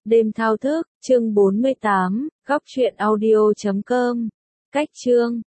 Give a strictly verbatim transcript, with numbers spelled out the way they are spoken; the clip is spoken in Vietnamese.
Đêm thao thức, chương bốn mươi tám, góc truyện audio chấm com. Cách chương